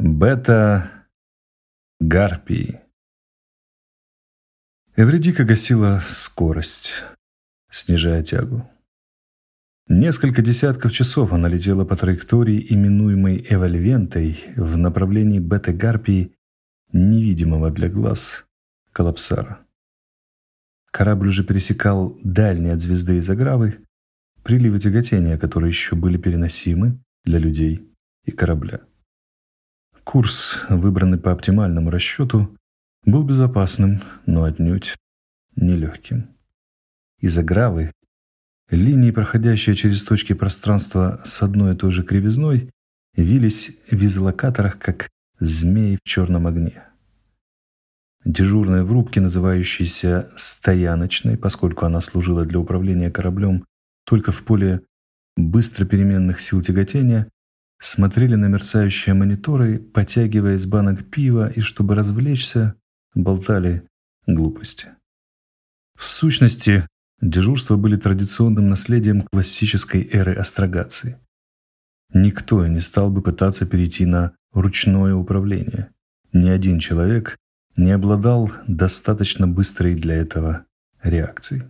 Бета-гарпии. Эвредика гасила скорость, снижая тягу. Несколько десятков часов она летела по траектории, именуемой эвольвентой, в направлении бета-гарпии, невидимого для глаз коллапсара. Корабль уже пересекал дальние от звезды изогравы, приливы тяготения, которые еще были переносимы для людей и корабля. Курс, выбранный по оптимальному расчету, был безопасным, но отнюдь нелегким. Изогравы, линии, проходящие через точки пространства с одной и той же кривизной, вились в изолокаторах, как змеи в черном огне. Дежурная в рубке, называющаяся «стояночной», поскольку она служила для управления кораблем только в поле быстропеременных сил тяготения, смотрели на мерцающие мониторы, потягивая из банок пива, и, чтобы развлечься, болтали глупости. В сущности, дежурства были традиционным наследием классической эры астрогации. Никто и не стал бы пытаться перейти на ручное управление. Ни один человек не обладал достаточно быстрой для этого реакцией.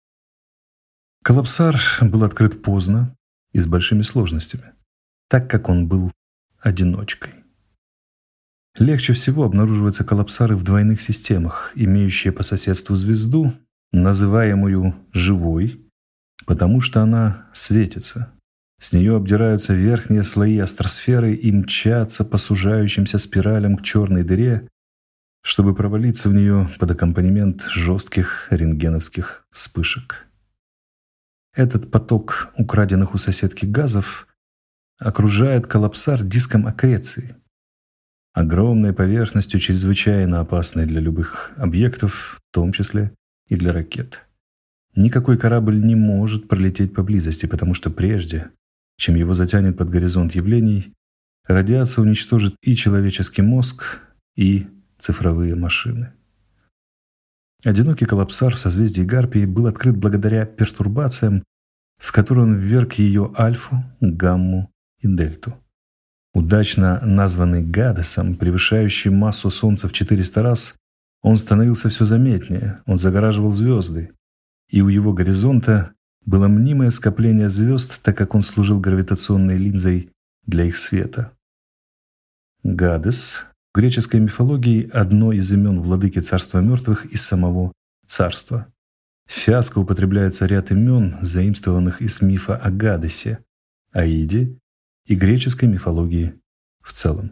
Коллапсар был открыт поздно и с большими сложностями, так как он был одиночкой. Легче всего обнаруживаются коллапсары в двойных системах, имеющие по соседству звезду, называемую «живой», потому что она светится. С нее обдираются верхние слои астросферы и мчатся по сужающимся спиралям к черной дыре, чтобы провалиться в нее под аккомпанемент жестких рентгеновских вспышек. Этот поток украденных у соседки газов окружает коллапсар диском аккреции, огромной поверхностью, чрезвычайно опасной для любых объектов, в том числе и для ракет. Никакой корабль не может пролететь поблизости, потому что прежде, чем его затянет под горизонт явлений, радиация уничтожит и человеческий мозг, и цифровые машины. Одинокий коллапсар в созвездии Гарпии был открыт благодаря пертурбациям, в которые он вверг ее альфу, гамму и дельту. Удачно названный Гадесом, превышающий массу Солнца в 400 раз, он становился все заметнее, он загораживал звезды, и у его горизонта было мнимое скопление звезд, так как он служил гравитационной линзой для их света. Гадес в греческой мифологии одно из имен владыки царства мертвых и самого царства. В Фиаско употребляется ряд имен, заимствованных из мифа о Гадесе, Аиде и греческой мифологии в целом.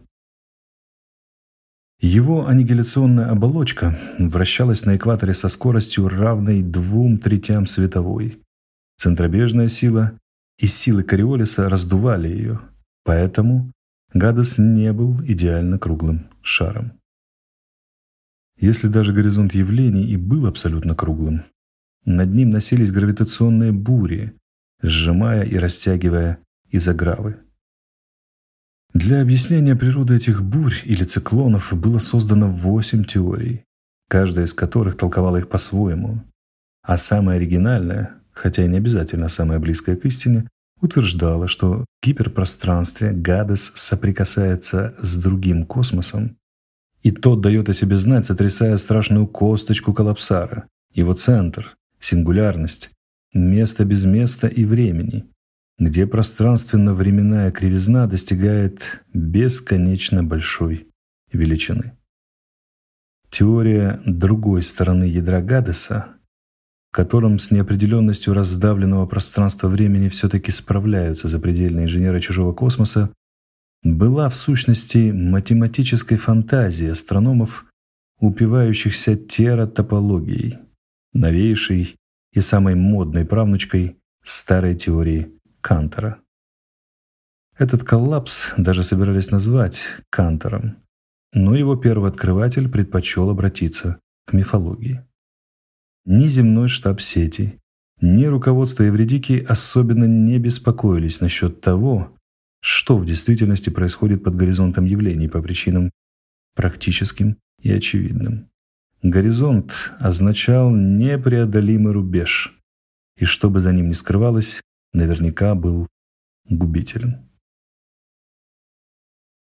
Его аннигиляционная оболочка вращалась на экваторе со скоростью, равной 2/3 световой. Центробежная сила и силы Кориолиса раздували ее, поэтому Гадес не был идеально круглым шаром. Если даже горизонт явлений и был абсолютно круглым, над ним носились гравитационные бури, сжимая и растягивая изогравы. Для объяснения природы этих бурь или циклонов было создано 8 теорий, каждая из которых толковала их по-своему, а самая оригинальная, хотя и не обязательно самая близкая к истине, утверждала, что в гиперпространстве Гадес соприкасается с другим космосом, и тот дает о себе знать, сотрясая страшную косточку коллапсара, его центр, сингулярность, место без места и времени, где пространственно-временная кривизна достигает бесконечно большой величины. Теория другой стороны ядра Гадеса, в котором с неопределенностью раздавленного пространства-времени все-таки справляются запредельные инженеры чужого космоса, была в сущности математической фантазией астрономов, упивающихся тератопологией, новейшей и самой модной правнучкой старой теории Кантора. Этот коллапс даже собирались назвать Кантором, но его первооткрыватель предпочел обратиться к мифологии. Ни земной штаб сети, ни руководство Эвредики особенно не беспокоились насчет того, что в действительности происходит под горизонтом явлений по причинам практическим и очевидным. Горизонт означал непреодолимый рубеж, и что бы за ним ни скрывалось, наверняка был губителен.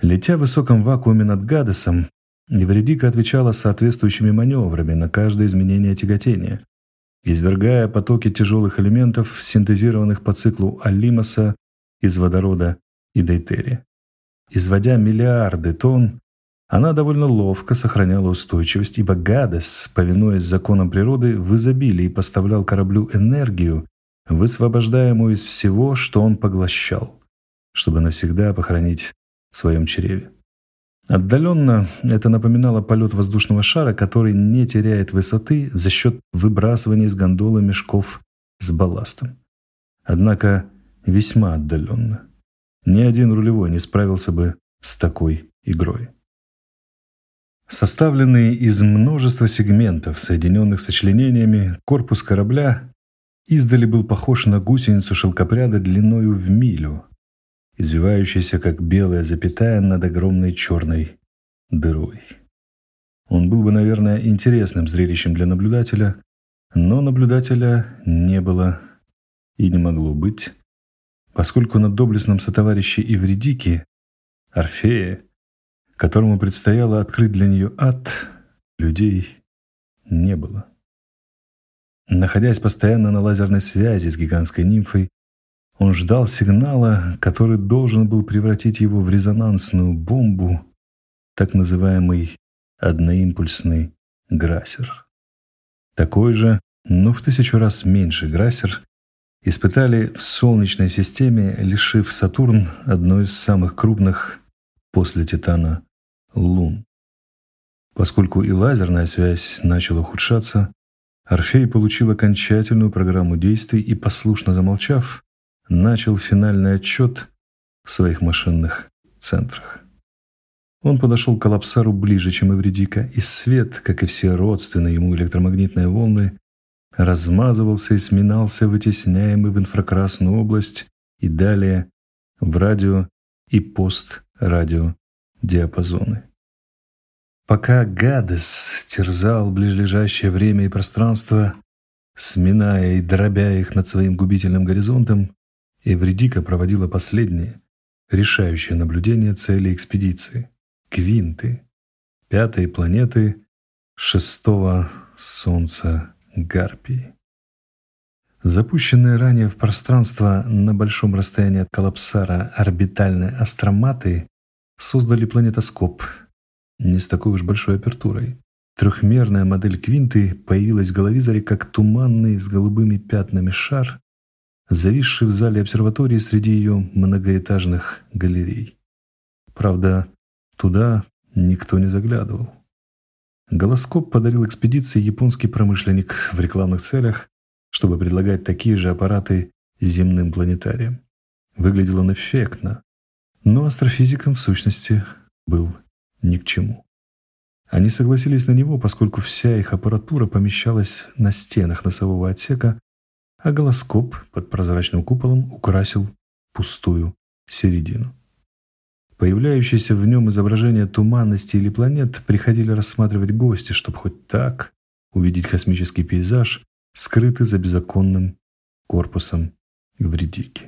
Летя в высоком вакууме над Гадесом, Эвредика отвечала соответствующими маневрами на каждое изменение тяготения, извергая потоки тяжелых элементов, синтезированных по циклу Алимоса из водорода и дейтерия. Изводя миллиарды тонн, она довольно ловко сохраняла устойчивость, ибо Гадес, повинуясь законам природы, в изобилии поставлял кораблю энергию, высвобождаемую из всего, что он поглощал, чтобы навсегда похоронить в своем чреве. Отдаленно это напоминало полет воздушного шара, который не теряет высоты за счет выбрасывания из гондолы мешков с балластом. Однако весьма отдаленно. Ни один рулевой не справился бы с такой игрой. Составленный из множества сегментов, соединенных сочленениями, корпус корабля издали был похож на гусеницу шелкопряда длиною в милю, извивающаяся, как белая запятая над огромной черной дырой. Он был бы, наверное, интересным зрелищем для наблюдателя, но наблюдателя не было и не могло быть, поскольку на доблестном сотоварище Эвредики, Орфее, которому предстояло открыть для нее ад, людей не было. Находясь постоянно на лазерной связи с гигантской нимфой, он ждал сигнала, который должен был превратить его в резонансную бомбу, так называемый одноимпульсный Грассер. Такой же, но в 1000 раз меньше Грассер испытали в Солнечной системе, лишив Сатурн одной из самых крупных после Титана лун. Поскольку и лазерная связь начала ухудшаться, Орфей получил окончательную программу действий и, послушно замолчав, начал финальный отчет в своих машинных центрах. Он подошел к Коллапсару ближе, чем Эвредика, и свет, как и все родственные ему электромагнитные волны, размазывался и сминался, вытесняемый в инфракрасную область и далее в радио и пострадиодиапазоны. Пока Гадес терзал ближлежащее время и пространство, сминая и дробя их над своим губительным горизонтом, Эвредика проводила последнее, решающее наблюдение цели экспедиции — Квинты, 5-й планеты 6-го Солнца Гарпии. Запущенные ранее в пространство на большом расстоянии от Коллапсара орбитальные астроматы создали планетоскоп не с такой уж большой апертурой. Трехмерная модель Квинты появилась в головизоре как туманный с голубыми пятнами шар, зависший в зале обсерватории среди ее многоэтажных галерей. Правда, туда никто не заглядывал. Голоскоп подарил экспедиции японский промышленник в рекламных целях, чтобы предлагать такие же аппараты земным планетариям. Выглядел он эффектно, но астрофизикам в сущности был ни к чему. Они согласились на него, поскольку вся их аппаратура помещалась на стенах носового отсека, а голоскоп под прозрачным куполом украсил пустую середину. Появляющиеся в нем изображения туманности или планет приходили рассматривать гости, чтобы хоть так увидеть космический пейзаж, скрытый за беззаконным корпусом Эвредики.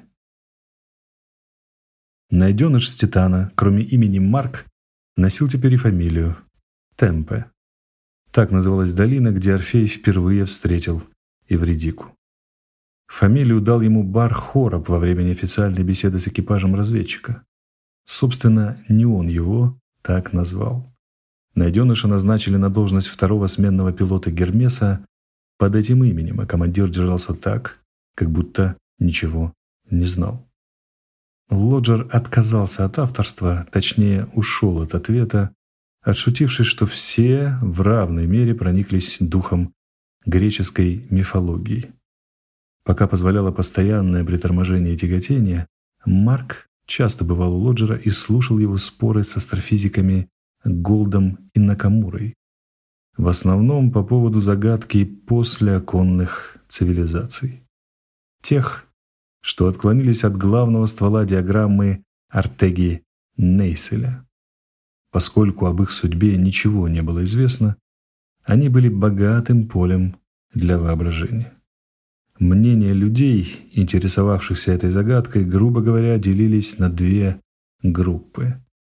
Найденыш с Титана, кроме имени Марк, носил теперь и фамилию Темпе. Так называлась долина, где Орфей впервые встретил Эвредику. Фамилию дал ему Бар Хороб во время неофициальной беседы с экипажем разведчика. Собственно, не он его так назвал. Найденыша назначили на должность второго сменного пилота Гермеса под этим именем, а командир держался так, как будто ничего не знал. Лоджер отказался от авторства, точнее, ушел от ответа, отшутившись, что все в равной мере прониклись духом греческой мифологии. Пока позволяло постоянное приторможение и тяготение, Марк часто бывал у Лоджера и слушал его споры с астрофизиками Голдом и Накамурой, в основном по поводу загадки послеоконных цивилизаций. Тех, что отклонились от главного ствола диаграммы Артеги-Нейселя. Поскольку об их судьбе ничего не было известно, они были богатым полем для воображения. Мнения людей, интересовавшихся этой загадкой, грубо говоря, делились на две группы.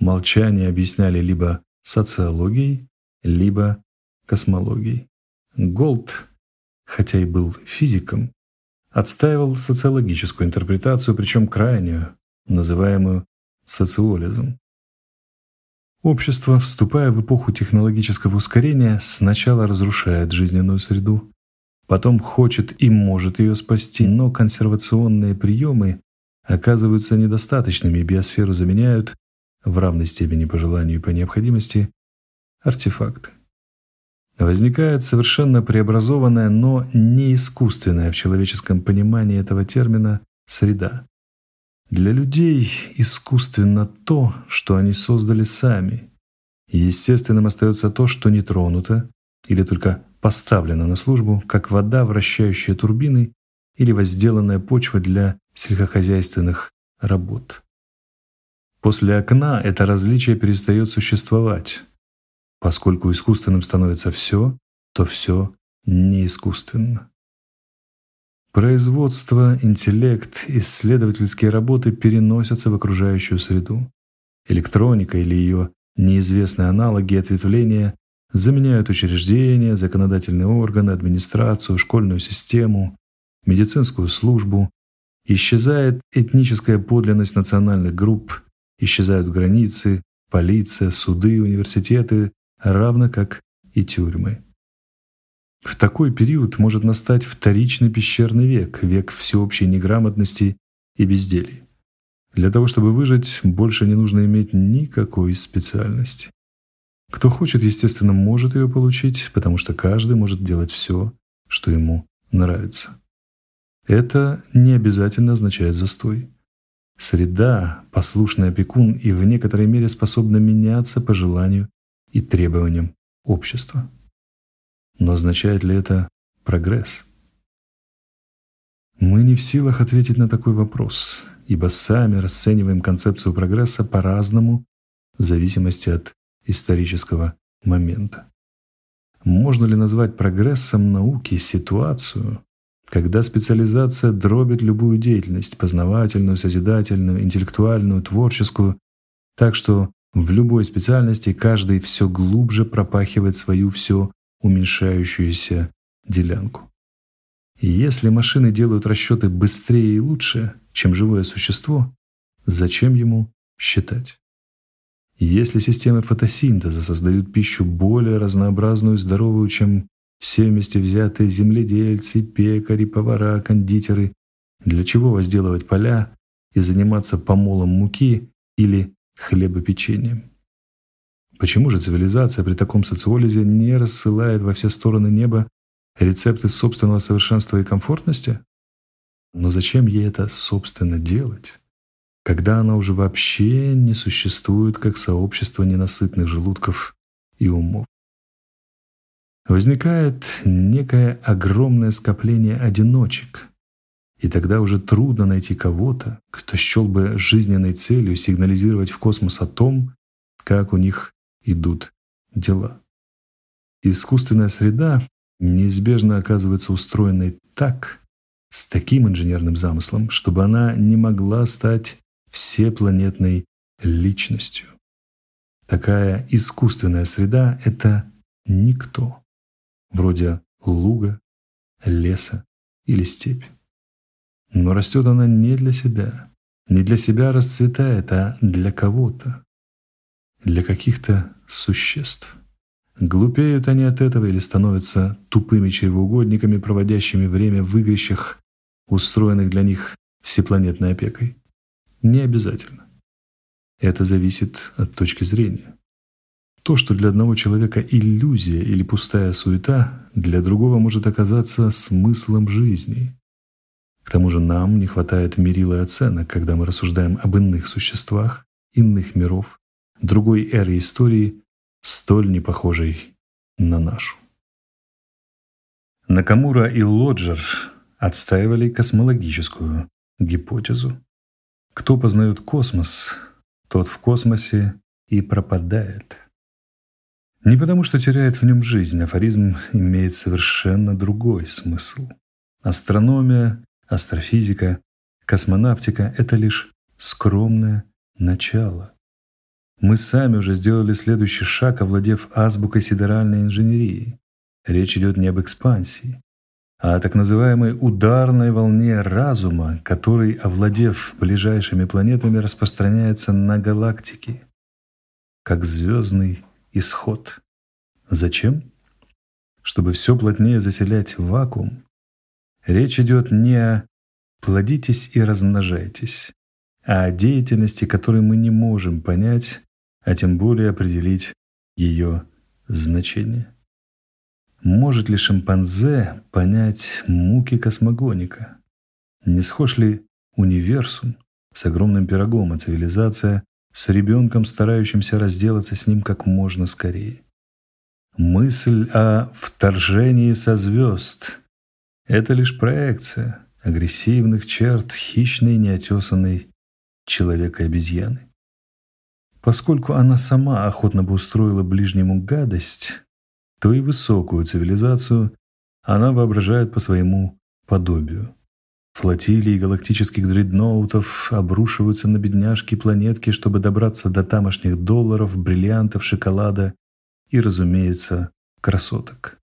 молчание объясняли либо социологией, либо космологией. Голд, хотя и был физиком, отстаивал социологическую интерпретацию, причем крайнюю, называемую социолизм. Общество, вступая в эпоху технологического ускорения, сначала разрушает жизненную среду, потом хочет и может ее спасти, но консервационные приемы оказываются недостаточными, и биосферу заменяют, в равной степени по желанию и по необходимости, артефакты. Возникает совершенно преобразованная, но не искусственная в человеческом понимании этого термина среда. Для людей искусственно то, что они создали сами. Естественным остается то, что не тронуто или только поставлено на службу, как вода, вращающая турбины, или возделанная почва для сельскохозяйственных работ. После окна это различие перестает существовать. Поскольку искусственным становится все, то все не искусственно. Производство, интеллект, исследовательские работы переносятся в окружающую среду. Электроника или ее неизвестные аналоги ответвления заменяют учреждения, законодательные органы, администрацию, школьную систему, медицинскую службу. Исчезает этническая подлинность национальных групп, исчезают границы, полиция, суды, университеты, равно как и тюрьмы. В такой период может настать вторичный пещерный век, век всеобщей неграмотности и безделья. Для того, чтобы выжить, больше не нужно иметь никакой специальности. Кто хочет, естественно, может ее получить, потому что каждый может делать все, что ему нравится. Это не обязательно означает застой. Среда, послушный опекун и в некоторой мере способна меняться по желанию и требованиям общества. Но означает ли это прогресс? Мы не в силах ответить на такой вопрос, ибо сами расцениваем концепцию прогресса по-разному в зависимости от исторического момента. Можно ли назвать прогрессом науки ситуацию, когда специализация дробит любую деятельность — познавательную, созидательную, интеллектуальную, творческую, так что в любой специальности каждый все глубже пропахивает свою все уменьшающуюся делянку. И если машины делают расчеты быстрее и лучше, чем живое существо, зачем ему считать? Если системы фотосинтеза создают пищу более разнообразную и здоровую, чем все вместе взятые земледельцы, пекари, повара, кондитеры, для чего возделывать поля и заниматься помолом муки или хлебопечением? Почему же цивилизация при таком социолизе не рассылает во все стороны неба рецепты собственного совершенства и комфортности? Но зачем ей это, собственно, делать, когда она уже вообще не существует как сообщество ненасытных желудков и умов? Возникает некое огромное скопление одиночек, и тогда уже трудно найти кого-то, кто счел бы жизненной целью сигнализировать в космос о том, как у них идут дела. Искусственная среда неизбежно оказывается устроенной так, с таким инженерным замыслом, чтобы она не могла стать всепланетной личностью. Такая искусственная среда — это никто, вроде луга, леса или степи. Но растет она не для себя расцветает, а для кого-то, для каких-то существ. Глупеют они от этого или становятся тупыми чревоугодниками, проводящими время в игрищах, устроенных для них всепланетной опекой? Не обязательно. Это зависит от точки зрения. То, что для одного человека иллюзия или пустая суета, для другого может оказаться смыслом жизни. К тому же нам не хватает мерил и оценок, когда мы рассуждаем об иных существах, иных миров, другой эры истории, столь непохожей на нашу. Накамура и Лоджер отстаивали космологическую гипотезу. Кто познает космос, тот в космосе и пропадает. Не потому, что теряет в нем жизнь, афоризм имеет совершенно другой смысл. Астрономия, астрофизика, космонавтика — это лишь скромное начало. Мы сами уже сделали следующий шаг, овладев азбукой сидеральной инженерии. Речь идет не об экспансии, а о так называемой ударной волне разума, который, овладев ближайшими планетами, распространяется на галактики, как звездный исход. Зачем? Чтобы все плотнее заселять вакуум. Речь идет не о «плодитесь и размножайтесь», а о деятельности, которой мы не можем понять, а тем более определить ее значение. Может ли шимпанзе понять муки космогоника? Не схож ли универсум с огромным пирогом, а цивилизация с ребенком, старающимся разделаться с ним как можно скорее? Мысль о вторжении со звезд — это лишь проекция агрессивных черт хищной неотесанной человека-обезьяны. Поскольку она сама охотно бы устроила ближнему гадость, то и высокую цивилизацию она воображает по своему подобию. Флотилии галактических дредноутов обрушиваются на бедняжки планетки, чтобы добраться до тамошних долларов, бриллиантов, шоколада и, разумеется, красоток.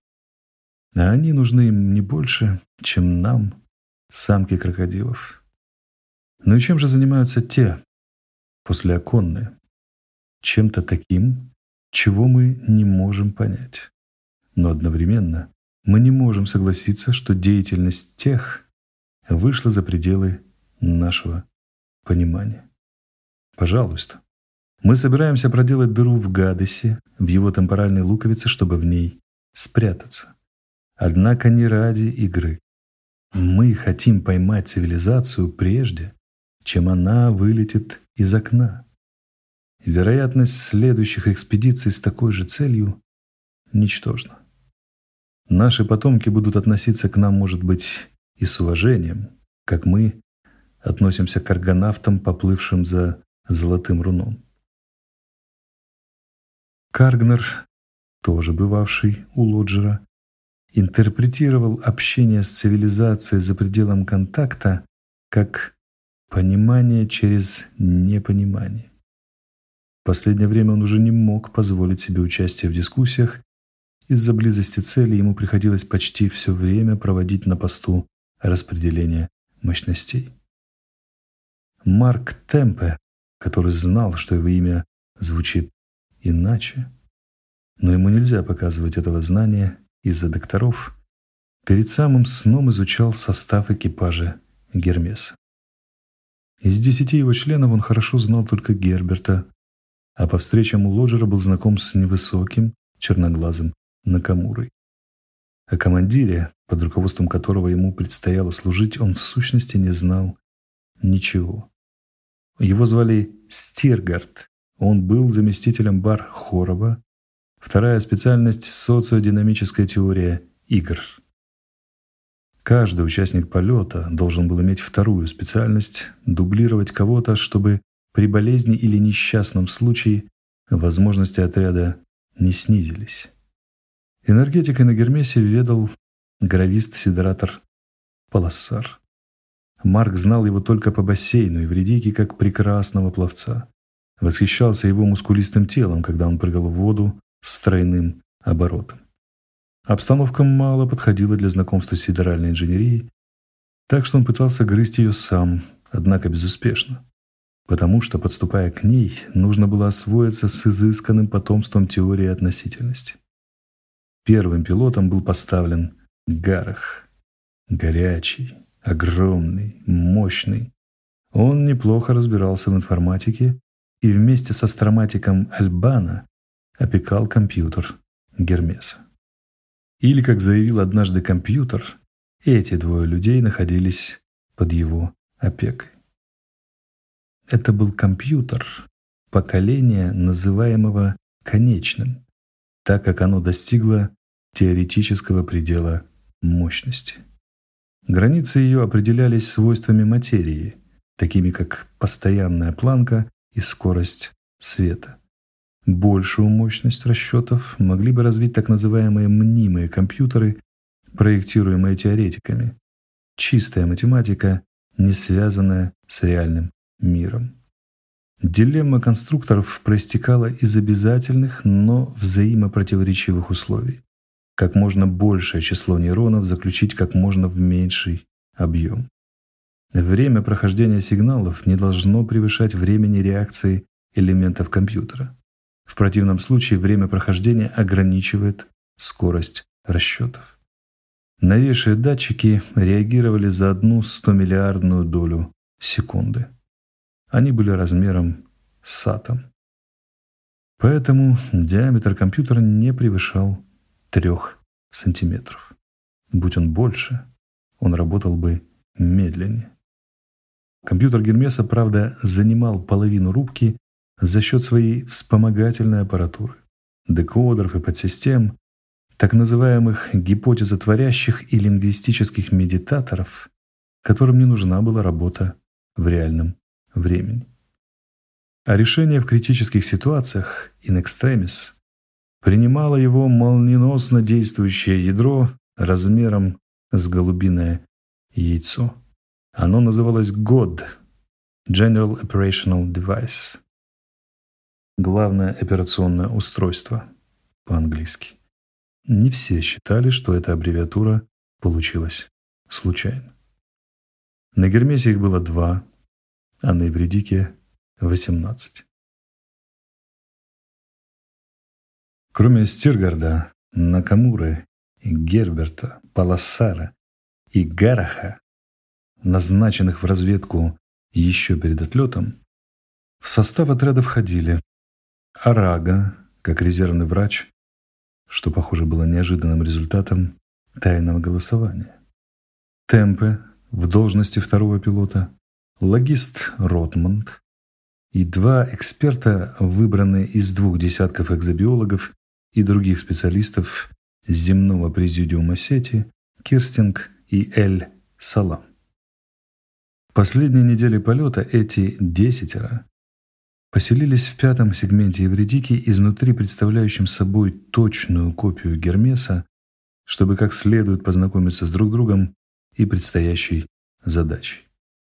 А они нужны им не больше, чем нам, самки крокодилов. Ну и чем же занимаются те, послеоконные? Чем-то таким, чего мы не можем понять. Но одновременно мы не можем согласиться, что деятельность тех вышла за пределы нашего понимания. Пожалуйста, мы собираемся проделать дыру в Гадесе, в его темпоральной луковице, чтобы в ней спрятаться. Однако не ради игры. Мы хотим поймать цивилизацию прежде, чем она вылетит из окна. Вероятность следующих экспедиций с такой же целью ничтожна. Наши потомки будут относиться к нам, может быть, и с уважением, как мы относимся к аргонавтам, поплывшим за золотым руном. Каргнер, тоже бывавший у Лоджера, интерпретировал общение с цивилизацией за пределом контакта как понимание через непонимание. В последнее время он уже не мог позволить себе участие в дискуссиях. Из-за близости цели ему приходилось почти все время проводить на посту распределения мощностей. Марк Темпе, который знал, что его имя звучит иначе, но ему нельзя показывать этого знания из-за докторов, перед самым сном изучал состав экипажа Гермеса. Из 10 его членов он хорошо знал только Герберта, а по встречам у Лоджера был знаком с невысоким, черноглазым Накамурой. О командире, под руководством которого ему предстояло служить, он в сущности не знал ничего. Его звали Стиргард. Он был заместителем Бар-Хороба. Вторая специальность — социодинамическая теория игр. Каждый участник полета должен был иметь вторую специальность, дублировать кого-то, чтобы при болезни или несчастном случае возможности отряда не снизились. Энергетикой на Гермесе ведал гравист-сидератор Палассар. Марк знал его только по бассейну и в Редике как прекрасного пловца. Восхищался его мускулистым телом, когда он прыгал в воду с тройным оборотом. Обстановка мало подходила для знакомства с сидеральной инженерией, так что он пытался грызть ее сам, однако безуспешно. Потому что, подступая к ней, нужно было освоиться с изысканным потомством теории относительности. Первым пилотом был поставлен Гарах. Горячий, огромный, мощный. Он неплохо разбирался в информатике и вместе с астроматиком Альбана опекал компьютер Гермеса. Или, как заявил однажды компьютер, эти двое людей находились под его опекой. Это был компьютер поколения, называемого конечным, так как оно достигло теоретического предела мощности. Границы ее определялись свойствами материи, такими как постоянная планка и скорость света. Большую мощность расчетов могли бы развить так называемые мнимые компьютеры, проектируемые теоретиками. Чистая математика, не связанная с реальным миром. Дилемма конструкторов проистекала из обязательных, но взаимопротиворечивых условий. Как можно большее число нейронов заключить как можно в меньший объем. Время прохождения сигналов не должно превышать времени реакции элементов компьютера. В противном случае время прохождения ограничивает скорость расчетов. Новейшие датчики реагировали за 1/100-миллиардную долю секунды. Они были размером с атом. Поэтому диаметр компьютера не превышал 3 сантиметров. Будь он больше, он работал бы медленнее. Компьютер Гермеса, правда, занимал половину рубки за счет своей вспомогательной аппаратуры, декодеров и подсистем, так называемых гипотезотворящих и лингвистических медитаторов, которым не нужна была работа в реальном времени. А решение в критических ситуациях in extremis принимало его молниеносно действующее ядро размером с голубиное яйцо. Оно называлось GOD – General Operational Device – главное операционное устройство по-английски. Не все считали, что эта аббревиатура получилась случайно. На Гермесе их было 2, а на Эвридике — 18. Кроме Стиргарда, Накамуры, Герберта, Палассара и Гараха, назначенных в разведку еще перед отлетом, в состав отряда входили Арага, как резервный врач, что, похоже, было неожиданным результатом тайного голосования, Темпе в должности второго пилота, логист Ротмонд и 2 эксперта, выбранные из 2 десятков экзобиологов и других специалистов земного президиума сети, Кирстинг и Эль Салам. В последние недели полета эти 10 поселились в 5-м сегменте Эвридики, изнутри представляющем собой точную копию Гермеса, чтобы как следует познакомиться с друг другом и предстоящей задачей.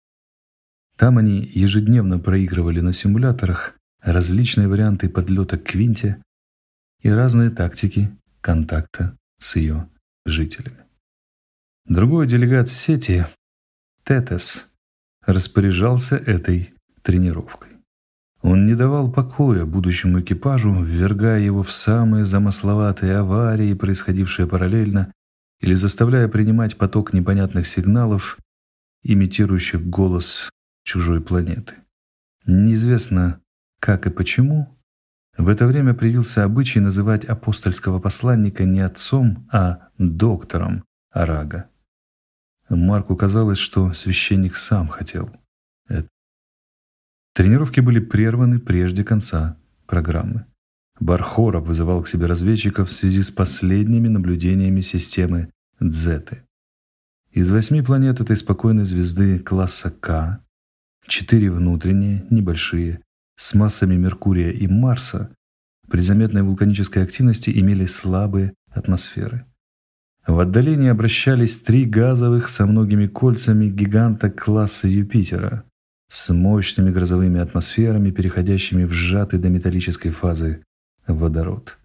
Там они ежедневно проигрывали на симуляторах различные варианты подлета к Квинте и разные тактики контакта с ее жителями. Другой делегат сети, Тетес, распоряжался этой тренировкой. Он не давал покоя будущему экипажу, ввергая его в самые замысловатые аварии, происходившие параллельно, или заставляя принимать поток непонятных сигналов, имитирующих голос чужой планеты. Неизвестно, как и почему, в это время привился обычай называть апостольского посланника не отцом, а доктором Арага. Марку казалось, что священник сам хотел это. Тренировки были прерваны прежде конца программы. Бархоров вызывал к себе разведчиков в связи с последними наблюдениями системы Дзеты. Из 8 планет этой спокойной звезды класса К 4 внутренние, небольшие, с массами Меркурия и Марса, при заметной вулканической активности имели слабые атмосферы. В отдалении обращались 3 газовых со многими кольцами гиганта класса Юпитера с мощными грозовыми атмосферами, переходящими в сжатый до металлической фазы водород.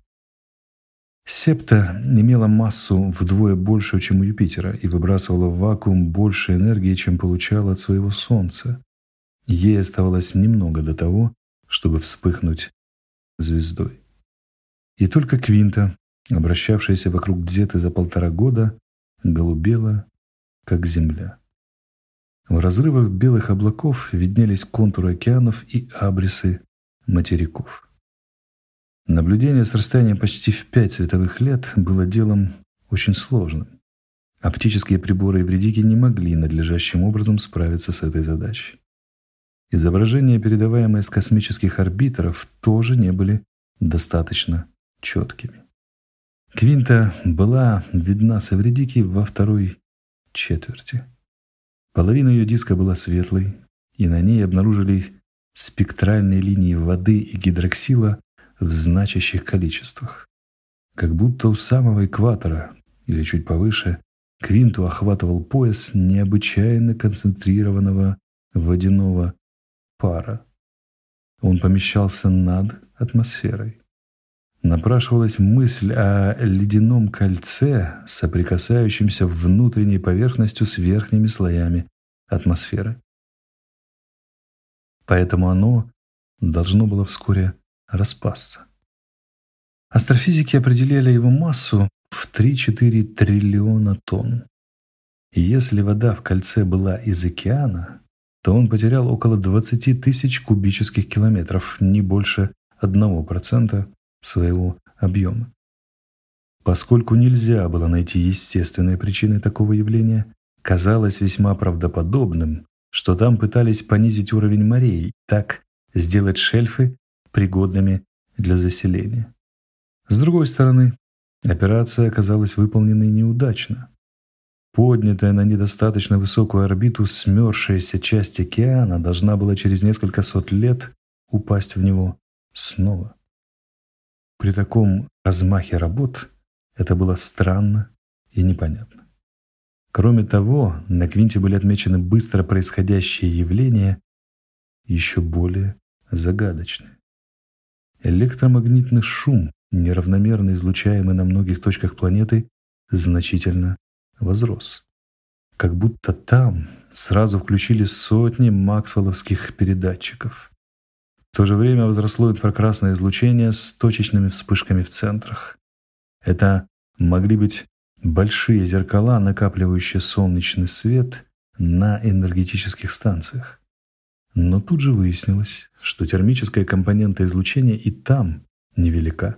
Септа имела массу вдвое большую, чем у Юпитера, и выбрасывала в вакуум больше энергии, чем получала от своего Солнца. Ей оставалось немного до того, чтобы вспыхнуть звездой. И только Квинта, обращавшаяся вокруг Дзеты за 1,5 года, голубела, как земля. В разрывах белых облаков виднелись контуры океанов и абрисы материков. Наблюдение с расстояния почти в 5 световых лет было делом очень сложным. Оптические приборы Эвридики не могли надлежащим образом справиться с этой задачей. Изображения, передаваемые с космических орбитеров, тоже не были достаточно четкими. Квинта была видна с Эвридики во 2-й четверти. Половина ее диска была светлой, и на ней обнаружили спектральные линии воды и гидроксила в значащих количествах. Как будто у самого экватора, или чуть повыше, Квинту охватывал пояс необычайно концентрированного водяного пара. Он помещался над атмосферой. Напрашивалась мысль о ледяном кольце, соприкасающемся внутренней поверхностью с верхними слоями атмосферы. Поэтому оно должно было вскоре распасться. Астрофизики определяли его массу в 3-4 триллиона тонн. И если вода в кольце была из океана, то он потерял около 20 тысяч кубических километров, не больше 1% своего объема. Поскольку нельзя было найти естественные причины такого явления, казалось весьма правдоподобным, что там пытались понизить уровень морей, так сделать шельфы пригодными для заселения. С другой стороны, операция оказалась выполненной неудачно. Поднятая на недостаточно высокую орбиту смерзшаяся часть океана должна была через несколько сот лет упасть в него снова. При таком размахе работ это было странно и непонятно. Кроме того, на Квинте были отмечены быстро происходящие явления, еще более загадочные. Электромагнитный шум, неравномерно излучаемый на многих точках планеты, значительно возрос. Как будто там сразу включили сотни максвелловских передатчиков. В то же время возросло инфракрасное излучение с точечными вспышками в центрах. Это могли быть большие зеркала, накапливающие солнечный свет на энергетических станциях. Но тут же выяснилось, что термическая компонента излучения и там невелика.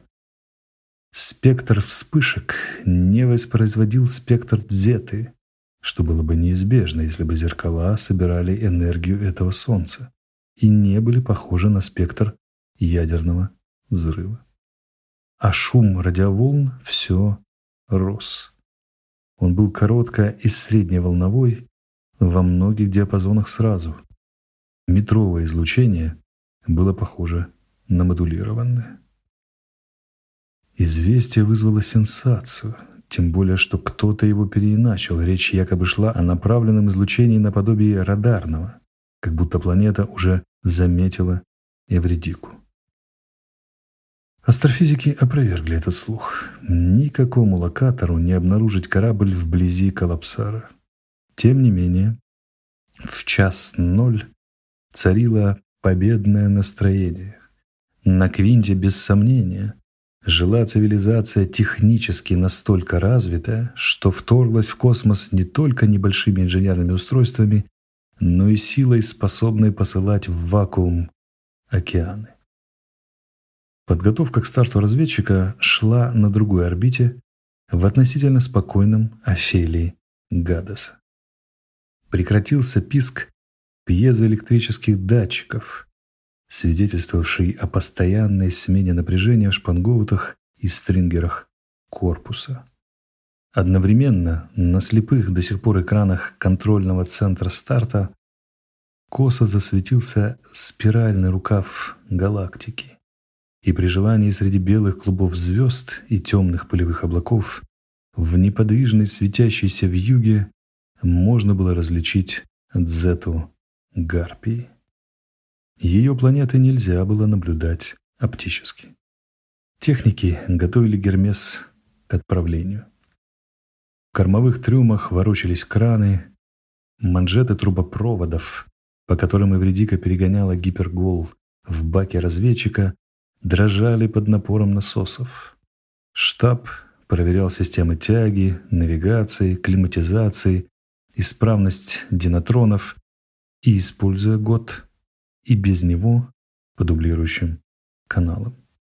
Спектр вспышек не воспроизводил спектр дзеты, что было бы неизбежно, если бы зеркала собирали энергию этого Солнца и не были похожи на спектр ядерного взрыва. А шум радиоволн все рос. Он был коротко- и средневолновой во многих диапазонах сразу. Метровое излучение было похоже на модулированное. Известие вызвало сенсацию, тем более, что кто-то его переиначил. Речь якобы шла о направленном излучении наподобие радарного, как будто планета уже заметила Эвридику. Астрофизики опровергли этот слух. Никакому локатору не обнаружить корабль вблизи Калапсара. Тем не менее, в 1:00 царило победное настроение. На Квинте, без сомнения, жила цивилизация технически настолько развитая, что вторглась в космос не только небольшими инженерными устройствами, но и силой, способной посылать в вакуум океаны. Подготовка к старту разведчика шла на другой орбите в относительно спокойном Офелии Гадеса. Прекратился писк пьезоэлектрических датчиков, свидетельствовавший о постоянной смене напряжения в шпангоутах и стрингерах корпуса. Одновременно на слепых до сих пор экранах контрольного центра старта косо засветился спиральный рукав галактики. И при желании среди белых клубов звезд и темных пылевых облаков в неподвижной светящейся вьюге можно было различить Дзету Гарпии. Ее планеты нельзя было наблюдать оптически. Техники готовили Гермес к отправлению. В кормовых трюмах ворочались краны, манжеты трубопроводов, по которым Эвридика перегоняла гипергол в баке разведчика, дрожали под напором насосов. Штаб проверял системы тяги, навигации, климатизации, исправность динатронов и, используя ГОТ, и без него по дублирующим каналам.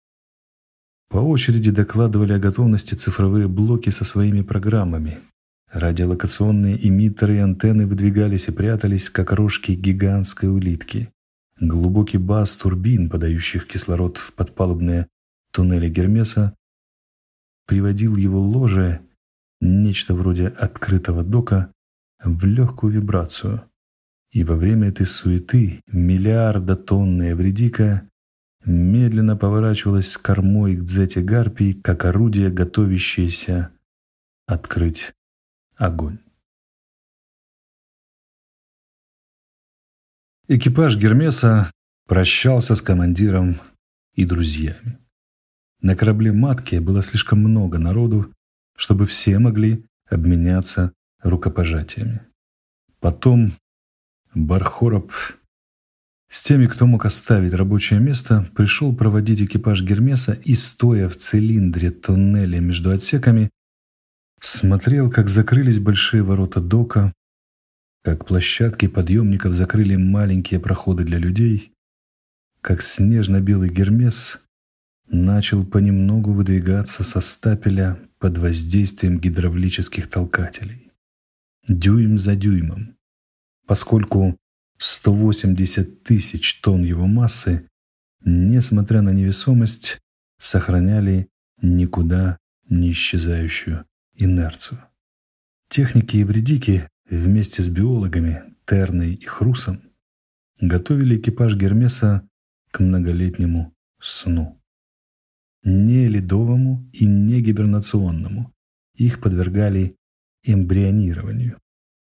По очереди докладывали о готовности цифровые блоки со своими программами. Радиолокационные эмиттеры и антенны выдвигались и прятались, как рожки гигантской улитки. Глубокий бас турбин, подающих кислород в подпалубные туннели Гермеса, приводил его ложе, нечто вроде открытого дока, в легкую вибрацию. И во время этой суеты миллиардотонная Эвридика медленно поворачивалась кормой к Дзете Гарпии, как орудие, готовящееся открыть огонь. Экипаж Гермеса прощался с командиром и друзьями. На корабле «Матки» было слишком много народу, чтобы все могли обменяться рукопожатиями. Потом Бархороб с теми, кто мог оставить рабочее место, пришел проводить экипаж Гермеса и, стоя в цилиндре туннеля между отсеками, смотрел, как закрылись большие ворота дока, как площадки подъемников закрыли маленькие проходы для людей, как снежно-белый Гермес начал понемногу выдвигаться со стапеля под воздействием гидравлических толкателей. Дюйм за дюймом, поскольку 180 тысяч тонн его массы, несмотря на невесомость, сохраняли никуда не исчезающую инерцию. Техники и вредики вместе с биологами Терной и Хрусом готовили экипаж Гермеса к многолетнему сну. Не ледовому и не гибернационному. Их подвергали эмбрионированию.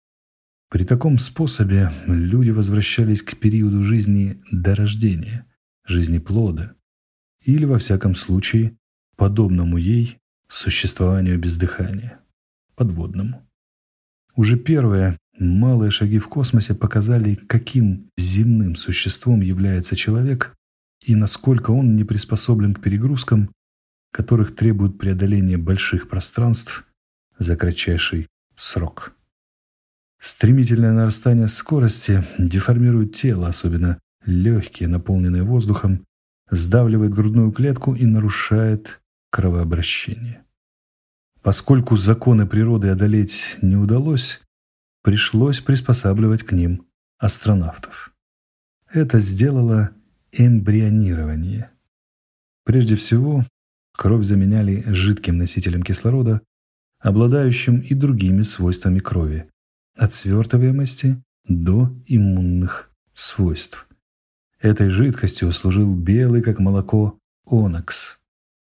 При таком способе люди возвращались к периоду жизни до рождения, жизни плода, или, во всяком случае, подобному ей существованию без дыхания, подводному. Уже первые малые шаги в космосе показали, каким земным существом является человек и насколько он не приспособлен к перегрузкам, которых требует преодоление больших пространств за кратчайший срок. Стремительное нарастание скорости деформирует тело, особенно легкие, наполненные воздухом, сдавливает грудную клетку и нарушает кровообращение. Поскольку законы природы одолеть не удалось, пришлось приспосабливать к ним астронавтов. Это сделало эмбрионирование. Прежде всего, кровь заменяли жидким носителем кислорода, обладающим и другими свойствами крови, от свертываемости до иммунных свойств. Этой жидкостью служил белый, как молоко, онокс.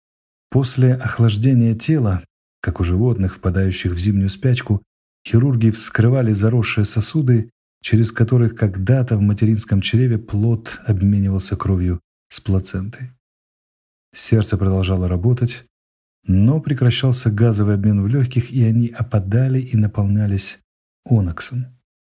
После охлаждения тела, как у животных, впадающих в зимнюю спячку, хирурги вскрывали заросшие сосуды, через которых когда-то в материнском чреве плод обменивался кровью с плацентой. Сердце продолжало работать, но прекращался газовый обмен в легких, и они опадали и наполнялись оноксом.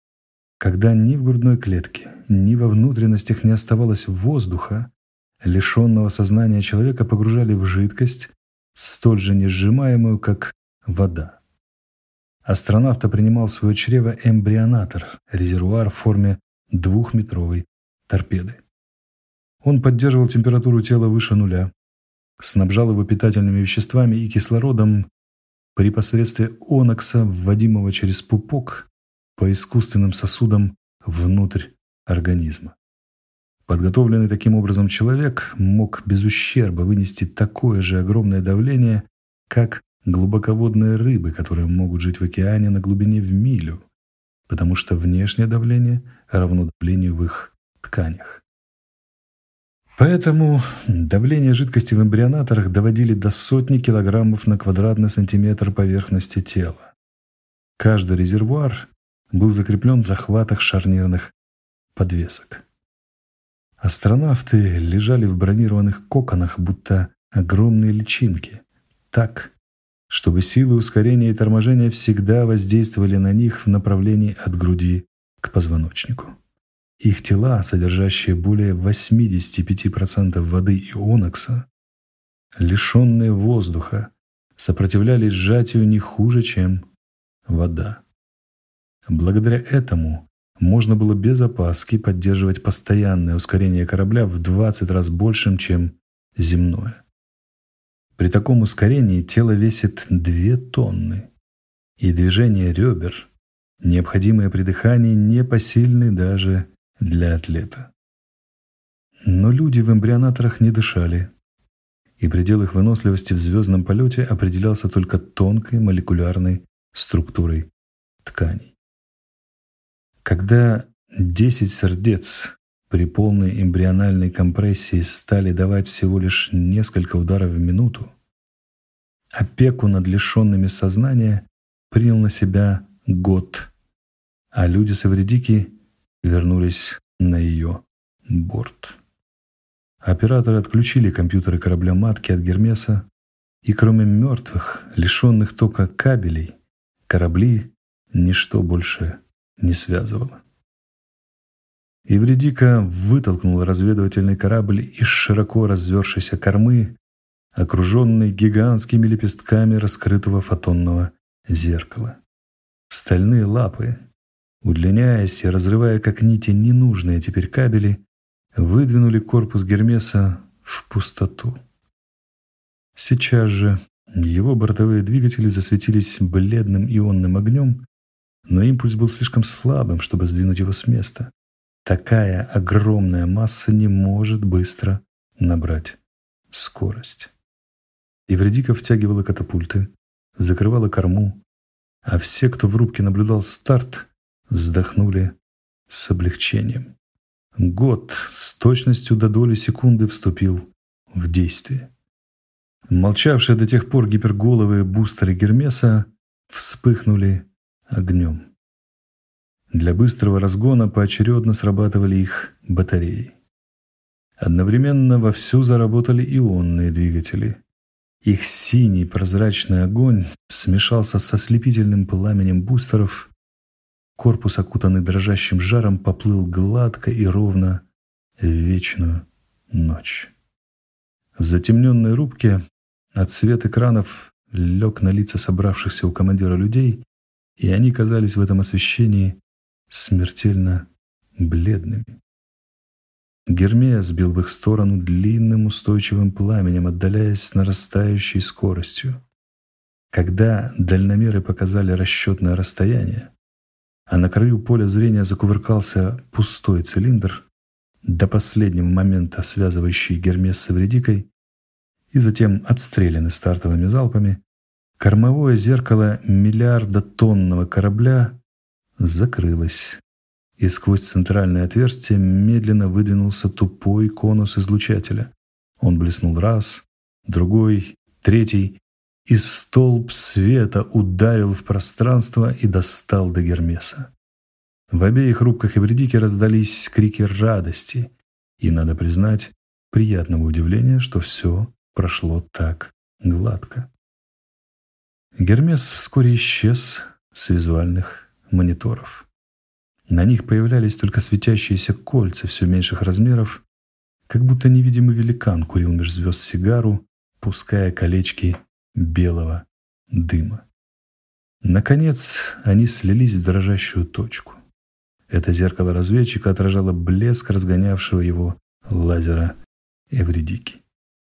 Когда ни в грудной клетке, ни во внутренностях не оставалось воздуха, лишенного сознания человека погружали в жидкость, столь же несжимаемую, как вода. Астронавта принимал в свое чрево эмбрионатор, резервуар в форме 2-метровой торпеды. Он поддерживал температуру тела выше нуля, снабжал его питательными веществами и кислородом при посредстве онокса, вводимого через пупок по искусственным сосудам внутрь организма. Подготовленный таким образом человек мог без ущерба вынести такое же огромное давление, как глубоководные рыбы, которые могут жить в океане на глубине в милю, потому что внешнее давление равно давлению в их тканях. Поэтому давление жидкости в эмбрионаторах доводили до 100 килограммов на квадратный сантиметр поверхности тела. Каждый резервуар был закреплен в захватах шарнирных подвесок. Астронавты лежали в бронированных коконах, будто огромные личинки, так, чтобы силы ускорения и торможения всегда воздействовали на них в направлении от груди к позвоночнику. Их тела, содержащие более 85% воды и онокса, лишенные воздуха, сопротивлялись сжатию не хуже, чем вода. Благодаря этому можно было без опаски поддерживать постоянное ускорение корабля в 20 раз большим, чем земное. При таком ускорении тело весит 2 тонны, и движение ребер, необходимые при дыхании, непосильны даже для атлета. Но люди в эмбрионаторах не дышали, и предел их выносливости в звездном полете определялся только тонкой молекулярной структурой тканей. Когда 10 сердец при полной эмбриональной компрессии стали давать всего лишь несколько ударов в минуту, опеку над лишенными сознания принял на себя год, а люди с Эвридики вернулись на ее борт. Операторы отключили компьютеры корабля-матки от Гермеса, и кроме мертвых, лишенных тока кабелей, корабли ничто больше не связывало. Эвредика вытолкнула разведывательный корабль из широко развершейся кормы, окруженной гигантскими лепестками раскрытого фотонного зеркала. Стальные лапы, удлиняясь и разрывая как нити ненужные теперь кабели, выдвинули корпус Гермеса в пустоту. Сейчас же его бортовые двигатели засветились бледным ионным огнем, но импульс был слишком слабым, чтобы сдвинуть его с места. Такая огромная масса не может быстро набрать скорость. Эвредика втягивала катапульты, закрывала корму, а все, кто в рубке наблюдал старт, вздохнули с облегчением. Год с точностью до доли секунды вступил в действие. Молчавшие до тех пор гиперголовые бустеры Гермеса вспыхнули огнем. Для быстрого разгона поочередно срабатывали их батареи. Одновременно вовсю заработали ионные двигатели. Их синий прозрачный огонь смешался с ослепительным пламенем бустеров. Корпус, окутанный дрожащим жаром, поплыл гладко и ровно в вечную ночь. В затемненной рубке отсвет экранов лег на лица собравшихся у командира людей, и они казались в этом освещении смертельно бледными. Гермес бил в их сторону длинным устойчивым пламенем, отдаляясь с нарастающей скоростью. Когда дальномеры показали расчетное расстояние, а на краю поля зрения закувыркался пустой цилиндр, до последнего момента связывающий Гермес с Эвредикой, и затем отстреляны стартовыми залпами, кормовое зеркало миллиардотонного корабля закрылось, и сквозь центральное отверстие медленно выдвинулся тупой конус излучателя. Он блеснул раз, другой, третий, и столб света ударил в пространство и достал до Гермеса. В обеих рубках Эвредики раздались крики радости и, надо признать, приятного удивления, что все прошло так гладко. Гермес вскоре исчез с визуальных мониторов. На них появлялись только светящиеся кольца все меньших размеров, как будто невидимый великан курил меж звезд сигару, пуская колечки белого дыма. Наконец, они слились в дрожащую точку. Это зеркало разведчика отражало блеск разгонявшего его лазера Эвредики.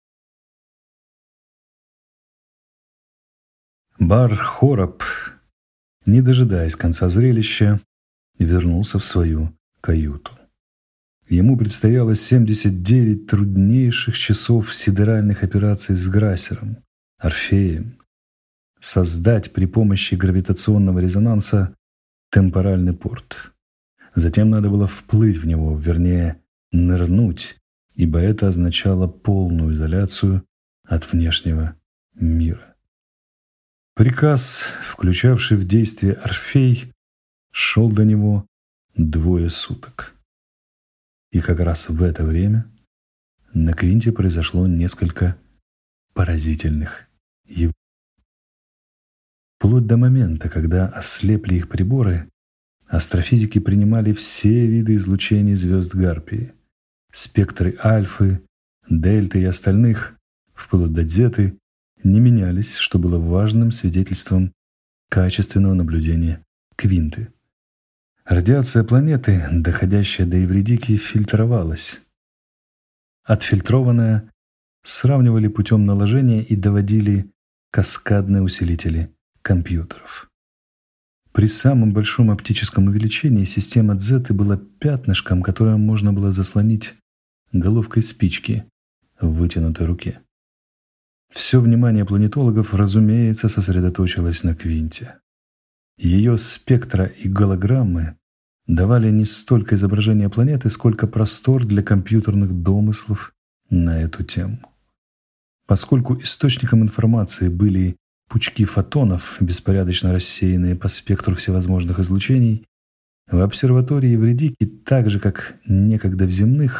Бар-Хороб, не дожидаясь конца зрелища, вернулся в свою каюту. Ему предстояло 79 труднейших часов сидеральных операций с Грассером, Орфеем, создать при помощи гравитационного резонанса темпоральный порт. Затем надо было вплыть в него, вернее, нырнуть, ибо это означало полную изоляцию от внешнего мира. Приказ, включавший в действие Орфей, шел до него 2 суток. И как раз в это время на Квинте произошло несколько поразительных явлений. Вплоть до момента, когда ослепли их приборы, астрофизики принимали все виды излучений звезд Гарпии, спектры альфы, дельты и остальных, вплоть до дзеты, не менялись, что было важным свидетельством качественного наблюдения Квинты. Радиация планеты, доходящая до Эвредики, фильтровалась. Отфильтрованное сравнивали путем наложения и доводили каскадные усилители компьютеров. При самом большом оптическом увеличении система дзеты была пятнышком, которое можно было заслонить головкой спички в вытянутой руке. Все внимание планетологов, разумеется, сосредоточилось на Квинте. Ее спектра и голограммы давали не столько изображение планеты, сколько простор для компьютерных домыслов на эту тему. Поскольку источником информации были пучки фотонов, беспорядочно рассеянные по спектру всевозможных излучений, в обсерватории Эвредики, так же как некогда в земных,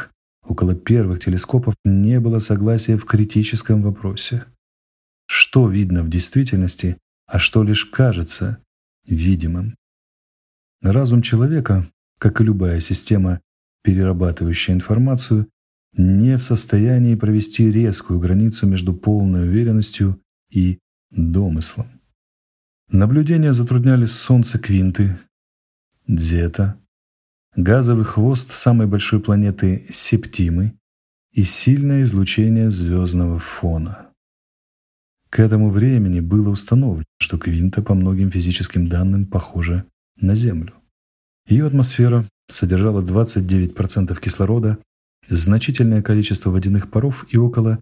около первых телескопов не было согласия в критическом вопросе. Что видно в действительности, а что лишь кажется видимым? Разум человека, как и любая система, перерабатывающая информацию, не в состоянии провести резкую границу между полной уверенностью и домыслом. Наблюдения затрудняли солнце Квинты, Дзета, газовый хвост самой большой планеты Септимы и сильное излучение звездного фона. К этому времени было установлено, что Квинта по многим физическим данным похожа на Землю. Ее атмосфера содержала 29% кислорода, значительное количество водяных паров и около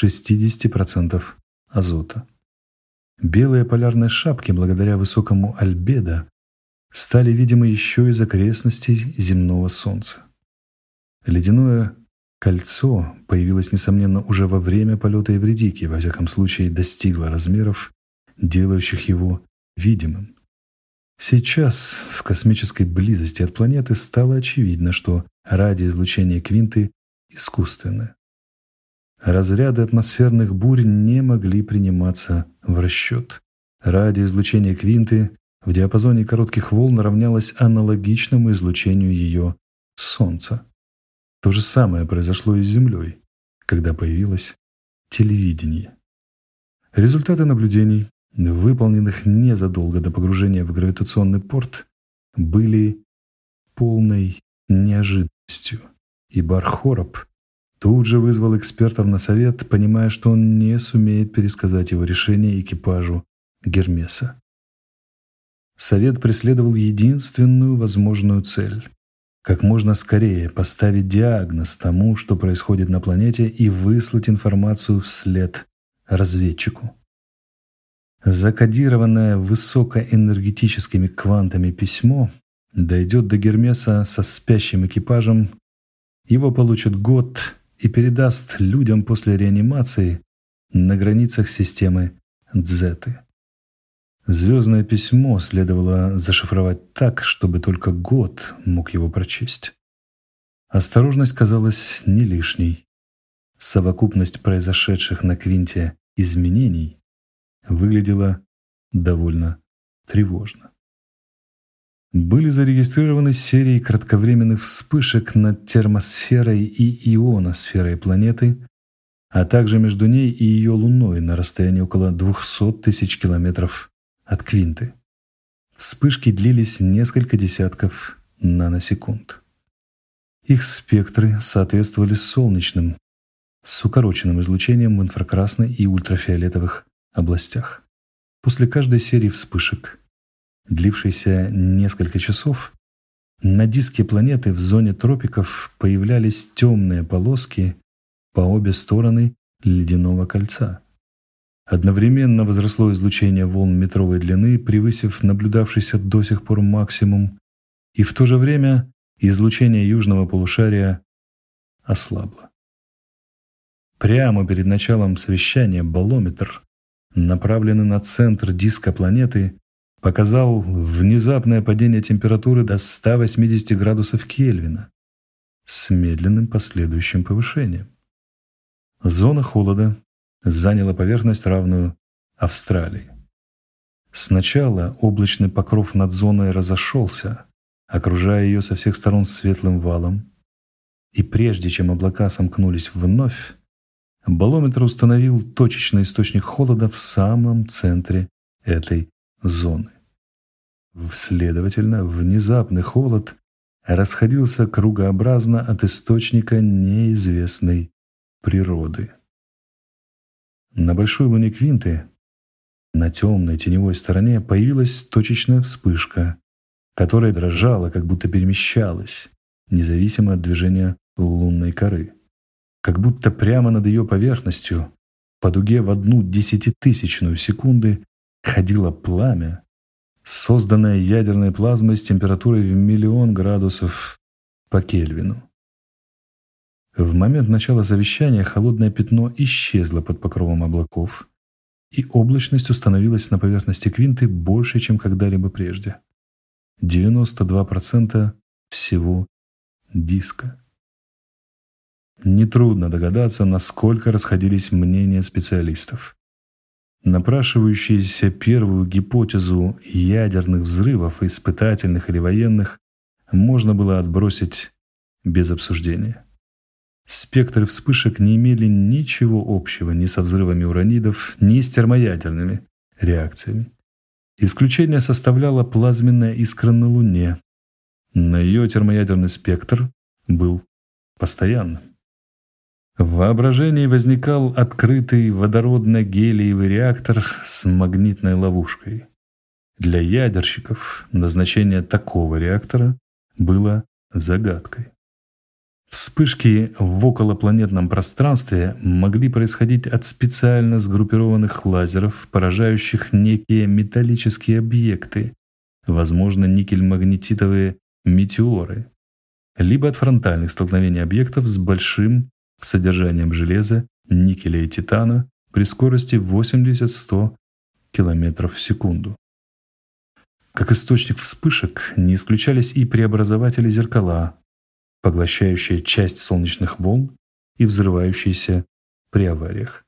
60% азота. Белые полярные шапки, благодаря высокому альбедо, стали видимы еще из окрестностей земного Солнца. Ледяное кольцо появилось, несомненно, уже во время полета Эвридики, во всяком случае достигло размеров, делающих его видимым. Сейчас, в космической близости от планеты, стало очевидно, что радиоизлучение Квинты искусственное. Разряды атмосферных бурь не могли приниматься в расчет. Радиоизлучение Квинты в диапазоне коротких волн равнялось аналогичному излучению ее Солнца. То же самое произошло и с Землей, когда появилось телевидение. Результаты наблюдений, выполненных незадолго до погружения в гравитационный порт, были полной неожиданностью, и Бар-Хороб тут же вызвал экспертов на совет, понимая, что он не сумеет пересказать его решение экипажу Гермеса. Совет преследовал единственную возможную цель — как можно скорее поставить диагноз тому, что происходит на планете, и выслать информацию вслед разведчику. Закодированное высокоэнергетическими квантами письмо дойдет до Гермеса со спящим экипажем, его получит год и передаст людям после реанимации на границах системы Дзеты. Звездное письмо следовало зашифровать так, чтобы только год мог его прочесть. Осторожность казалась не лишней. Совокупность произошедших на Квинте изменений выглядела довольно тревожно. Были зарегистрированы серии кратковременных вспышек над термосферой и ионосферой планеты, а также между ней и ее Луной на расстоянии около 200 тысяч километров от Квинты. Вспышки длились несколько десятков наносекунд. Их спектры соответствовали солнечным, с укороченным излучением в инфракрасной и ультрафиолетовых областях. После каждой серии вспышек, длившейся несколько часов, на диске планеты в зоне тропиков появлялись темные полоски по обе стороны ледяного кольца. Одновременно возросло излучение волн метровой длины, превысив наблюдавшийся до сих пор максимум, и в то же время излучение южного полушария ослабло. Прямо перед началом совещания болометр, направленный на центр диска планеты, показал внезапное падение температуры до 180 градусов Кельвина с медленным последующим повышением. Зона холода заняла поверхность, равную Австралии. Сначала облачный покров над зоной разошелся, окружая ее со всех сторон светлым валом, и прежде чем облака сомкнулись вновь, болометр установил точечный источник холода в самом центре этой зоны. Следовательно, внезапный холод расходился кругообразно от источника неизвестной природы. На большой луне Квинты, на темной теневой стороне, появилась точечная вспышка, которая дрожала, как будто перемещалась, независимо от движения лунной коры. Как будто прямо над ее поверхностью, по дуге в 0,01 секунды, ходило пламя, созданное ядерной плазмой с температурой в 1 000 000 градусов по Кельвину. В момент начала совещания холодное пятно исчезло под покровом облаков, и облачность установилась на поверхности Квинты больше, чем когда-либо прежде. 92% всего диска. Нетрудно догадаться, насколько расходились мнения специалистов. Напрашивающуюся первую гипотезу ядерных взрывов, испытательных или военных, можно было отбросить без обсуждения. Спектры вспышек не имели ничего общего ни со взрывами уранидов, ни с термоядерными реакциями. Исключение составляла плазменная искра на Луне, но ее термоядерный спектр был постоянным. В воображении возникал открытый водородно-гелиевый реактор с магнитной ловушкой. Для ядерщиков назначение такого реактора было загадкой. Вспышки в околопланетном пространстве могли происходить от специально сгруппированных лазеров, поражающих некие металлические объекты, возможно, никель-магнетитовые метеоры, либо от фронтальных столкновений объектов с большим содержанием железа, никеля и титана при скорости 80-100 км в секунду. Как источник вспышек не исключались и преобразователи зеркала, поглощающие часть солнечных волн и взрывающиеся при авариях.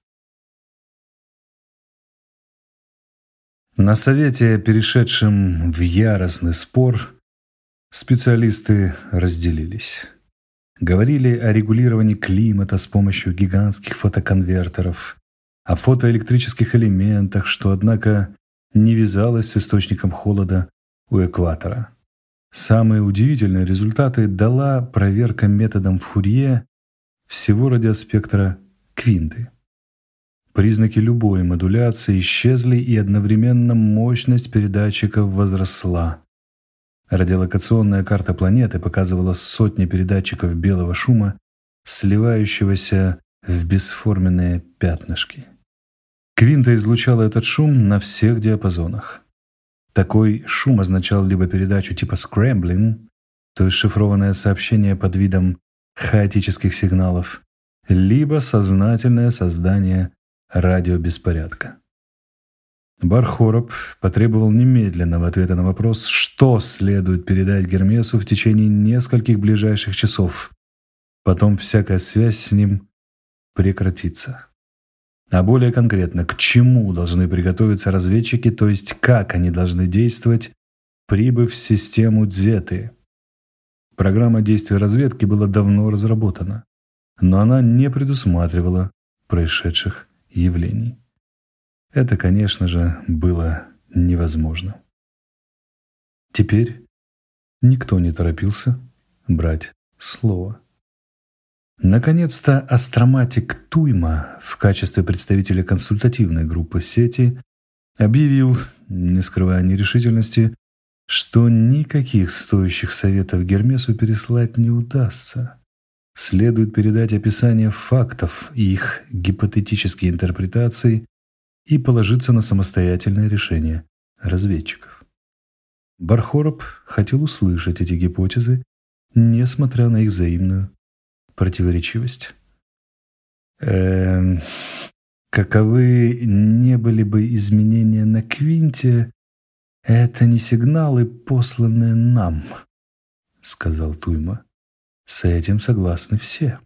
На совете, перешедшем в яростный спор, специалисты разделились. Говорили о регулировании климата с помощью гигантских фотоконвертеров, о фотоэлектрических элементах, что, однако, не вязалось с источником холода у экватора. Самые удивительные результаты дала проверка методом Фурье всего радиоспектра квинты. Признаки любой модуляции исчезли, и одновременно мощность передатчиков возросла. Радиолокационная карта планеты показывала сотни передатчиков белого шума, сливающегося в бесформенные пятнышки. Квинта излучала этот шум на всех диапазонах. Такой шум означал либо передачу типа scrambling, то есть шифрованное сообщение под видом хаотических сигналов, либо сознательное создание радиобеспорядка. Бар-Хороб потребовал немедленного ответа на вопрос, что следует передать Гермесу в течение нескольких ближайших часов. Потом всякая связь с ним прекратится. А более конкретно, к чему должны приготовиться разведчики, то есть как они должны действовать, прибыв в систему Дзеты. Программа действий разведки была давно разработана, но она не предусматривала происшедших явлений. Это, конечно же, было невозможно. Теперь никто не торопился брать слово. Наконец-то астроматик Туйма в качестве представителя консультативной группы сети объявил, не скрывая нерешительности, что никаких стоящих советов Гермесу переслать не удастся. Следует передать описание фактов и их гипотетические интерпретации и положиться на самостоятельное решение разведчиков. Бар-Хороб хотел услышать эти гипотезы, несмотря на их взаимную противоречивость. Каковы не были бы изменения на квинте, это не сигналы, посланные нам, сказал Туйма. С этим согласны все.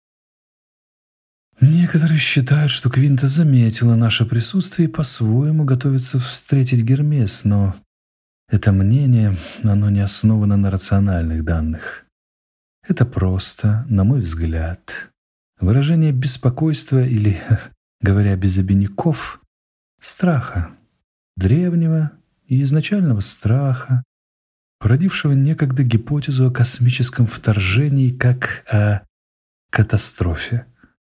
Некоторые считают, что Квинта заметила наше присутствие и по-своему готовится встретить Гермес, но это мнение, оно не основано на рациональных данных. Это просто, на мой взгляд, выражение беспокойства или, говоря без обиняков, страха, древнего и изначального страха, породившего некогда гипотезу о космическом вторжении как о катастрофе.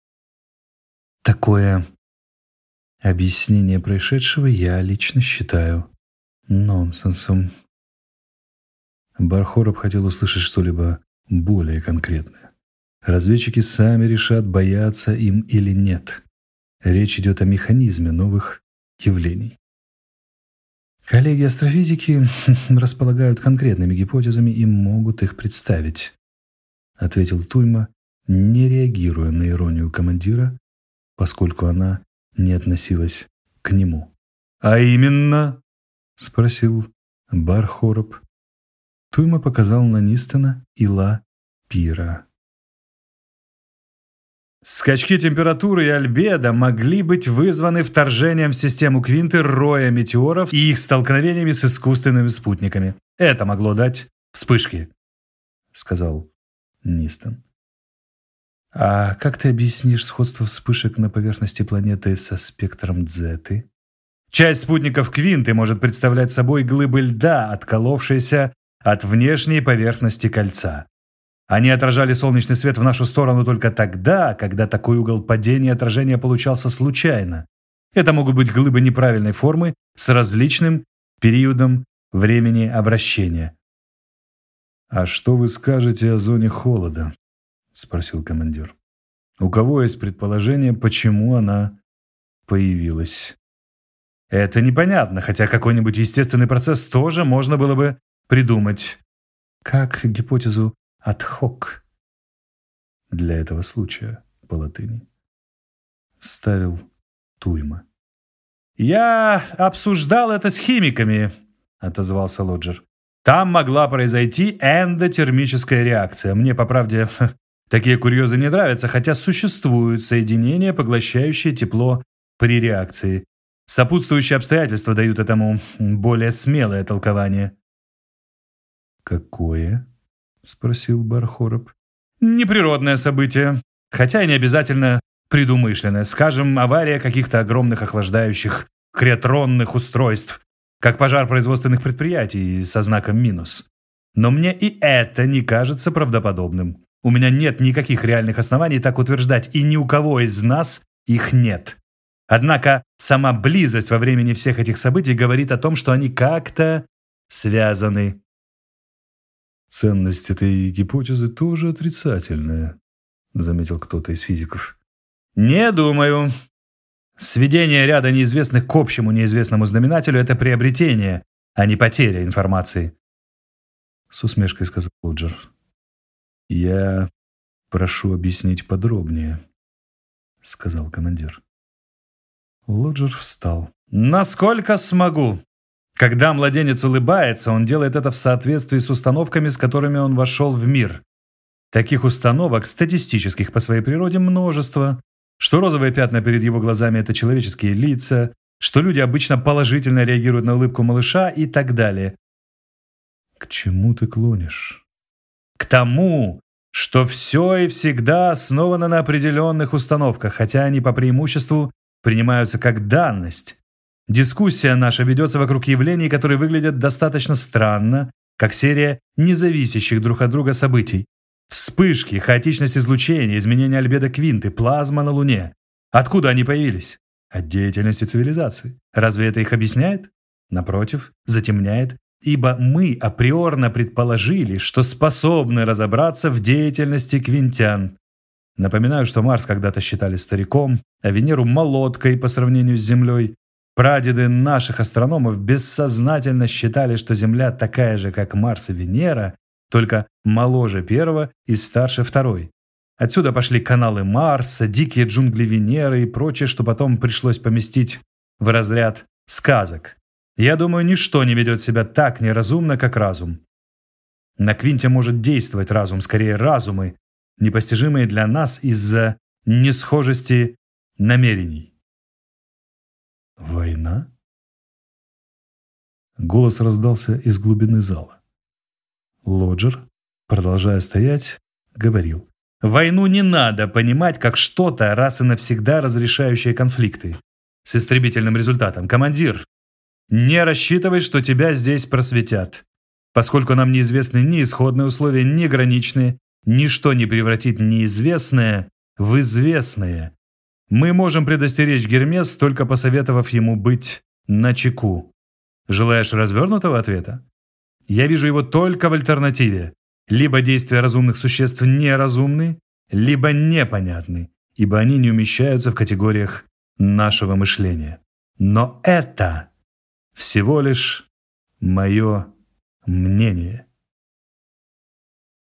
Такое объяснение происшедшего я лично считаю нонсенсом. Бар-Хороб хотел услышать что-либо более конкретное. Разведчики сами решат, бояться им или нет. Речь идет о механизме новых явлений. Коллеги астрофизики располагают конкретными гипотезами и могут их представить, ответил Туйма, не реагируя на иронию командира, поскольку она не относилась к нему. «А именно?» — спросил Бар-Хороб. Туйма показал на Нистона и Ла Пира. Скачки температуры и альбедо могли быть вызваны вторжением в систему Квинты роя метеоров и их столкновениями с искусственными спутниками. Это могло дать вспышки, сказал Нистон. А как ты объяснишь сходство вспышек на поверхности планеты со спектром Дзеты? Часть спутников Квинты может представлять собой глыбы льда, отколовшиеся от внешней поверхности кольца. Они отражали солнечный свет в нашу сторону только тогда, когда такой угол падения отражения получался случайно. Это могут быть глыбы неправильной формы с различным периодом времени обращения. «А что вы скажете о зоне холода?» — спросил командир. «У кого есть предположение, почему она появилась?» «Это непонятно, хотя какой-нибудь естественный процесс тоже можно было бы придумать. Как гипотезу ad hoc для этого случая по латыни», — вставил Туйма. «Я обсуждал это с химиками», — отозвался Лоджер. «Там могла произойти эндотермическая реакция. Мне, по правде, такие курьезы не нравятся, хотя существуют соединения, поглощающие тепло при реакции. Сопутствующие обстоятельства дают этому более смелое толкование». «Какое?» — спросил Бархороб. «Неприродное событие, хотя и не обязательно предумышленное. Скажем, авария каких-то огромных охлаждающих криотронных устройств, как пожар производственных предприятий со знаком минус. Но мне и это не кажется правдоподобным. У меня нет никаких реальных оснований так утверждать, и ни у кого из нас их нет. Однако сама близость во времени всех этих событий говорит о том, что они как-то связаны». «Ценность этой гипотезы тоже отрицательная», — заметил кто-то из физиков. «Не думаю. Сведение ряда неизвестных к общему неизвестному знаменателю — это приобретение, а не потеря информации», — с усмешкой сказал Лоджер. «Я прошу объяснить подробнее», — сказал командир. Лоджер встал. «Насколько смогу. Когда младенец улыбается, он делает это в соответствии с установками, с которыми он вошел в мир. Таких установок, статистических по своей природе, множество. Что розовые пятна перед его глазами – это человеческие лица, что люди обычно положительно реагируют на улыбку малыша и так далее». «К чему ты клонишь?» «К тому, что все и всегда основано на определенных установках, хотя они по преимуществу принимаются как данность. Дискуссия наша ведется вокруг явлений, которые выглядят достаточно странно, как серия независящих друг от друга событий. Вспышки, хаотичность излучения, изменение альбедо Квинты, плазма на Луне. Откуда они появились? От деятельности цивилизации. Разве это их объясняет? Напротив, затемняет, ибо мы априорно предположили, что способны разобраться в деятельности квинтян. Напоминаю, что Марс когда-то считали стариком, а Венеру – молодкой по сравнению с Землей. Прадеды наших астрономов бессознательно считали, что Земля такая же, как Марс и Венера, только моложе первого и старше второй. Отсюда пошли каналы Марса, дикие джунгли Венеры и прочее, что потом пришлось поместить в разряд сказок. Я думаю, ничто не ведет себя так неразумно, как разум. На Квинте может действовать разум, скорее разумы, непостижимые для нас из-за несхожести намерений. «Война?» Голос раздался из глубины зала. Лоджер, продолжая стоять, говорил. «Войну не надо понимать как что-то раз и навсегда разрешающее конфликты. С истребительным результатом. Командир, не рассчитывай, что тебя здесь просветят. Поскольку нам неизвестны ни исходные условия, ни граничные, ничто не превратит неизвестное в известное. Мы можем предостеречь Гермес, только посоветовав ему быть начеку. Желаешь развернутого ответа? Я вижу его только в альтернативе. Либо действия разумных существ неразумны, либо непонятны, ибо они не умещаются в категориях нашего мышления. Но это всего лишь мое мнение».